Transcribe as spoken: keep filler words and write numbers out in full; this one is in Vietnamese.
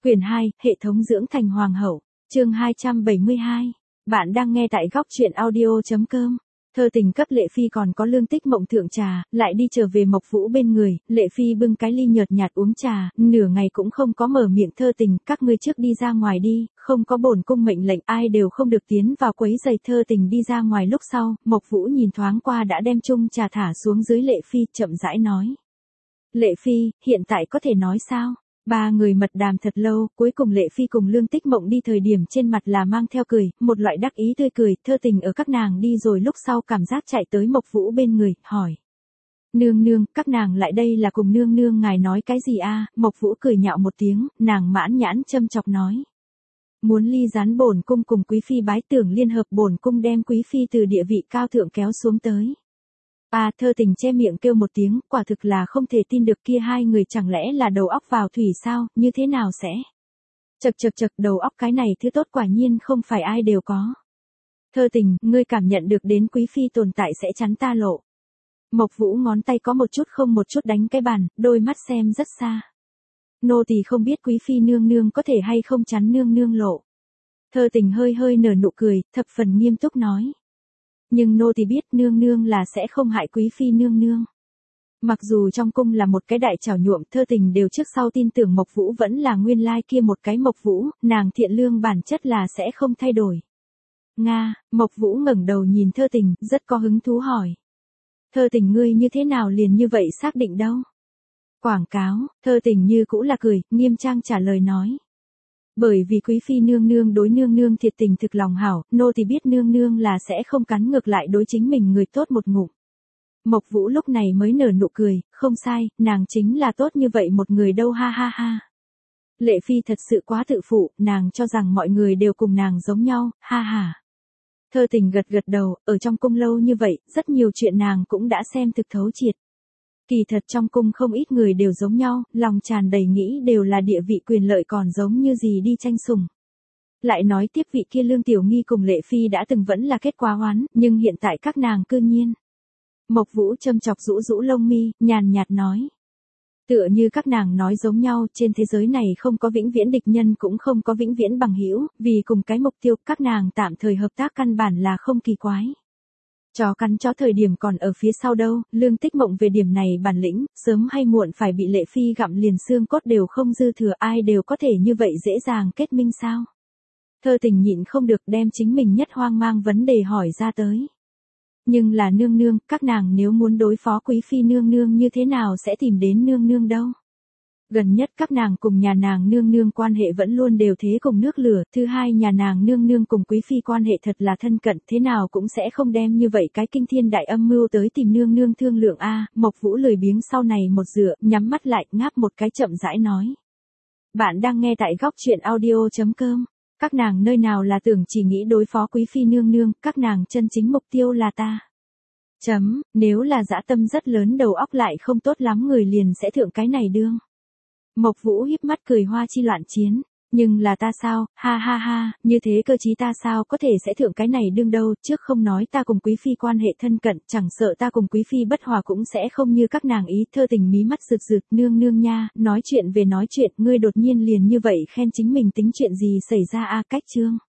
Quyển hai, Hệ thống dưỡng thành hoàng hậu, chương hai trăm bảy mươi hai. Bạn đang nghe tại góc truyện audio.com. Thơ tình cấp Lệ Phi còn có Lương Tích Mộng thượng trà, lại đi trở về Mộc Vũ bên người, Lệ Phi bưng cái ly nhợt nhạt uống trà, nửa ngày cũng không có mở miệng. Thơ tình, các ngươi trước đi ra ngoài đi, không có bổn cung mệnh lệnh ai đều không được tiến vào quấy rầy. Thơ tình đi ra ngoài lúc sau, Mộc Vũ nhìn thoáng qua đã đem chung trà thả xuống dưới Lệ Phi, chậm rãi nói. Lệ Phi, hiện tại có thể nói sao? Ba người mật đàm thật lâu, cuối cùng Lệ Phi cùng Lương Tích Mộng đi thời điểm trên mặt là mang theo cười, một loại đắc ý tươi cười. Thơ tình ở các nàng đi rồi lúc sau cảm giác chạy tới Mộc Vũ bên người, hỏi. Nương nương, các nàng lại đây là cùng nương nương ngài nói cái gì a? Mộc Vũ cười nhạo một tiếng, nàng mãn nhãn châm chọc nói. Muốn ly gián bổn cung cùng quý phi bái tưởng liên hợp bổn cung đem quý phi từ địa vị cao thượng kéo xuống tới. À, Thơ tình che miệng kêu một tiếng, quả thực là không thể tin được, kia hai người chẳng lẽ là đầu óc vào thủy sao, như thế nào sẽ? Chật chật chật, đầu óc cái này thứ tốt quả nhiên không phải ai đều có. Thơ tình, ngươi cảm nhận được đến quý phi tồn tại sẽ chắn ta lộ. Mộc Vũ ngón tay có một chút không một chút đánh cái bàn, đôi mắt xem rất xa. Nô tỳ không biết quý phi nương nương có thể hay không chắn nương nương lộ. Thơ tình hơi hơi nở nụ cười, thập phần nghiêm túc nói. Nhưng nô tỳ biết nương nương là sẽ không hại quý phi nương nương. Mặc dù trong cung là một cái đại trảo nhuộm, Thơ tình đều trước sau tin tưởng Mộc Vũ vẫn là nguyên lai kia một cái Mộc Vũ, nàng thiện lương bản chất là sẽ không thay đổi. Nga, Mộc Vũ ngẩng đầu nhìn Thơ tình, rất có hứng thú hỏi. Thơ tình ngươi như thế nào liền như vậy xác định đâu? Quảng cáo, Thơ tình như cũ là cười, nghiêm trang trả lời nói. Bởi vì quý phi nương nương đối nương nương thiệt tình thực lòng hảo, nô thì biết nương nương là sẽ không cắn ngược lại đối chính mình người tốt một ngụm. Mộc Vũ lúc này mới nở nụ cười, không sai, nàng chính là tốt như vậy một người đâu, ha ha ha. Lệ Phi thật sự quá tự phụ, nàng cho rằng mọi người đều cùng nàng giống nhau, ha ha. Thơ tình gật gật đầu, ở trong cung lâu như vậy, rất nhiều chuyện nàng cũng đã xem thực thấu triệt. Kỳ thật trong cung không ít người đều giống nhau, lòng tràn đầy nghĩ đều là địa vị quyền lợi còn giống như gì đi tranh sủng. Lại nói tiếp vị kia Lương Tiểu Nghi cùng Lệ Phi đã từng vẫn là kết quả oán, nhưng hiện tại các nàng cư nhiên. Mộc Vũ châm chọc rũ rũ lông mi, nhàn nhạt nói. Tựa như các nàng nói giống nhau, trên thế giới này không có vĩnh viễn địch nhân cũng không có vĩnh viễn bằng hữu, vì cùng cái mục tiêu các nàng tạm thời hợp tác căn bản là không kỳ quái. Chó cắn chó thời điểm còn ở phía sau đâu, Lương Tích Mộng về điểm này bản lĩnh, sớm hay muộn phải bị Lệ Phi gặm liền xương cốt đều không dư thừa, ai đều có thể như vậy dễ dàng kết minh sao. Thơ tình nhịn không được đem chính mình nhất hoang mang vấn đề hỏi ra tới. Nhưng là nương nương, các nàng nếu muốn đối phó quý phi nương nương như thế nào sẽ tìm đến nương nương đâu. Gần nhất các nàng cùng nhà nàng nương nương quan hệ vẫn luôn đều thế cùng nước lửa, thứ hai nhà nàng nương nương cùng quý phi quan hệ thật là thân cận, thế nào cũng sẽ không đem như vậy cái kinh thiên đại âm mưu tới tìm nương nương thương lượng a. Mộc Vũ lười biếng sau này một dựa, nhắm mắt lại, ngáp một cái chậm rãi nói. Bạn đang nghe tại góc truyện audio.com. Các nàng nơi nào là tưởng chỉ nghĩ đối phó quý phi nương nương, các nàng chân chính mục tiêu là ta. Chấm, nếu là dã tâm rất lớn đầu óc lại không tốt lắm người liền sẽ thượng cái này đương. Mộc Vũ híp mắt cười hoa chi loạn chiến, nhưng là ta sao, ha ha ha, như thế cơ chí ta sao có thể sẽ thượng cái này đương đâu, trước không nói ta cùng quý phi quan hệ thân cận, chẳng sợ ta cùng quý phi bất hòa cũng sẽ không như các nàng ý. Thơ tình mí mắt rực rực, nương nương nha, nói chuyện về nói chuyện, ngươi đột nhiên liền như vậy khen chính mình tính chuyện gì xảy ra a? Cách chương.